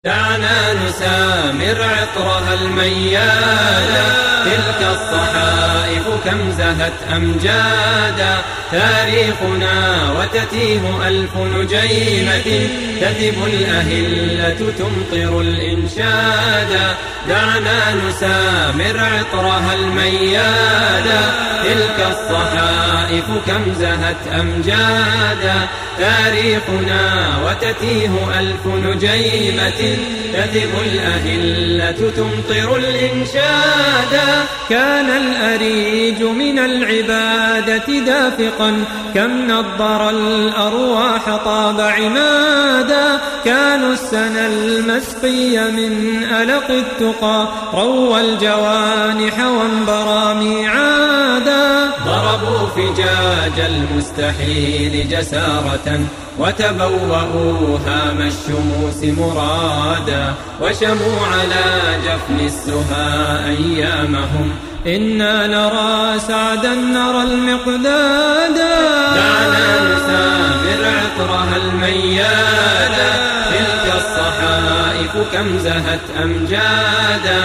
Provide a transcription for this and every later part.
دعنا نسامر عطرها الميادا، تلك الصحائف كم زهت أمجادا، تاريخنا وتتيه ألف نجيمة، تذب الأهلة تمطر الإنشادا. دعنا نسامر عطرها الميادا، تلك الصحائف كم زهت أمجادا، تاريخنا وتتيه ألف نجيمة، تذب الأهلة تمطر الإنشادا. كان الأريج من العبادة دافقا، كم نضر الأرواح طاب عمادا، كانوا السنى المسقي من ألق التقى، روى الجوانح وانبرى ميعادا. ضربوا فجاج المستحيل جسارة، وتبوأوا هام الشموس مرادا، وشموا على جفن السها أيامهم، إنا نرى سعدا نرى المقدادا. دعنا نسامر عطرها الميادا، تلك الصحائف كم زهت أمجادا،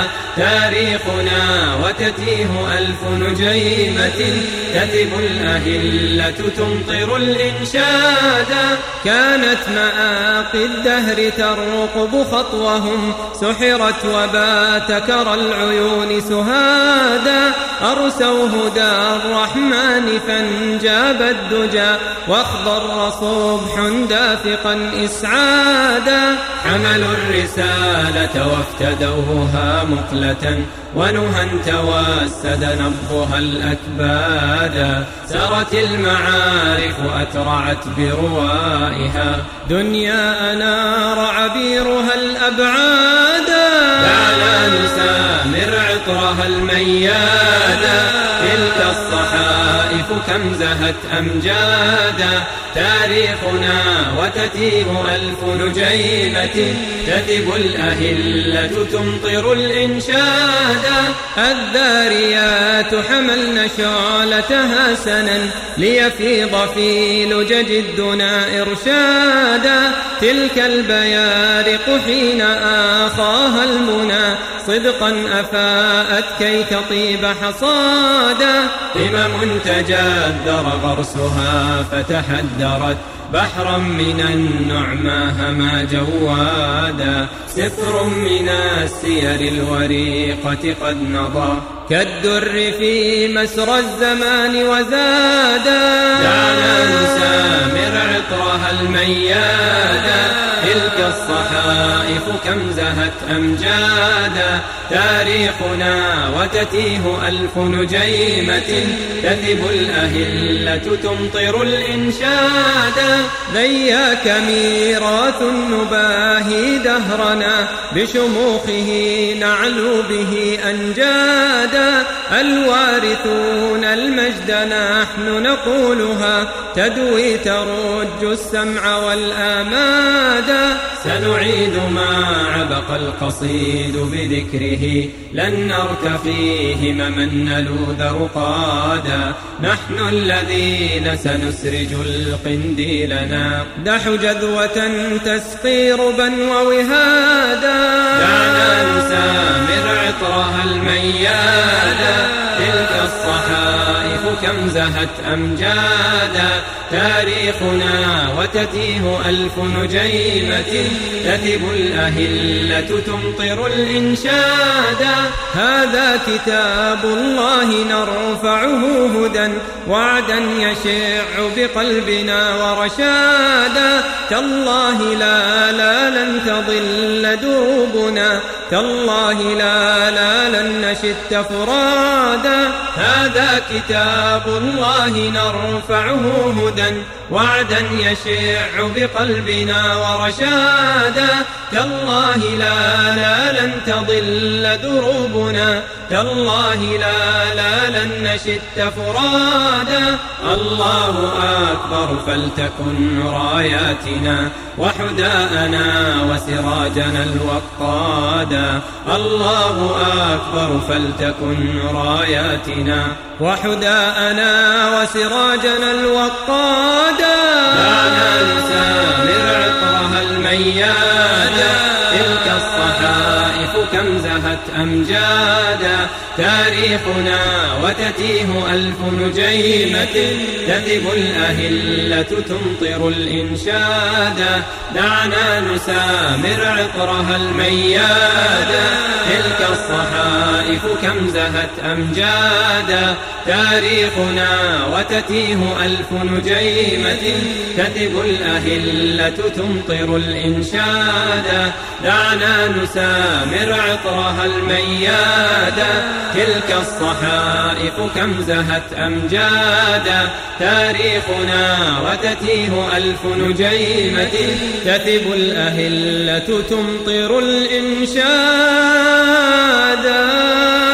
تاريخنا وتتيه ألف نجيمة، تذب الأهلة تمطر الإنشادا. كانت مآقي الدهر ترقب خطوهم، سحرت وبات كرى العيون سهادا، أرسوا هدى الرحمن فانجاب الدجى، واخضر صبح دافقا إسعادا. حملوا الرسالة وافتدوها مقلة، ونهى توسد نبضها الأكبادا، سرت المعارف أترعت بروائها، دنيا أنار عبيرها الأبعادا. دعنا نسامر عطرها الميادا، تلك الصحائف كم زهت أمجادا، تاريخنا وتتيه ألف نجيمة، تذب الأهلة تمطر الإنشادا. الذاريات حملن شعلتها سنا، ليفيض في لجج الدنا إرشادا، تلك البيارق حين آخاها المنى، صدقا أفاءت كي تطيب حصادا. همم تجذر غرسها فتحدرت، بحرا من النعمى هما جوادا، سفر من السير الوريقة قد نضى، كالدر في مسرى الزمان وزادا. دعنا نسامر عطرها الميادا، تلك الصحائف كم زهت أمجادا، تاريخنا وتتيه ألف نجيمة، تذب الأهلة تمطر الإنشادا. ذياك ميراث نباهي دهرنا، بشموخه نعلو به أنجادا، الوارثون المجد نحن نقولها، تدوي ترج السمع والآمادا. سنعيد ما عبق القصيد بذكره، لن نرتقيه همما نلوذ رقادا، نحن الذين سنسرج القنديلنا، دح جذوة تسقي ربا ووهادا. دعنا نسامر عطرها الميادا، تلك الصحائف كم زهت أمجادا، تاريخنا وتتيه ألف نجيمة، تذب الأهلة تمطر الإنشادا. هذا كتاب الله نرفعه هدى، وعدا يشع بقلبنا ورشادا، تالله لا لن تضل دروبنا، تالله لا لن نشت فرادا. هذا كتاب الله نرفعه هدى، وعدا يشع بقلبنا ورشادا، تالله لا لن تضل دروبنا، تالله لا لن نشت فرادا. الله أكبر فلتكن راياتنا، وحداءنا وسراجنا الوقادا، الله أكبر فلتكن راياتنا، وحداءنا وسراجنا الوقادا. دعنا نسامر عطرها الميادا، تلك أمجادا تاريخنا وتتيه ألف نجيمة تذب الأهلة تمطر الإنشادا دعنا نسامر عطرها الميادا تلك الصحائف كم زهت أمجادا تاريخنا وتتيه ألف نجيمة تذب الأهلة تمطر الإنشادا دعنا نسامر عطرها الميادا تلك الصحائف كم زهت أمجادا تاريخنا وتتيه ألف نجيمة تثب الأهلة تمطر الإنشادا.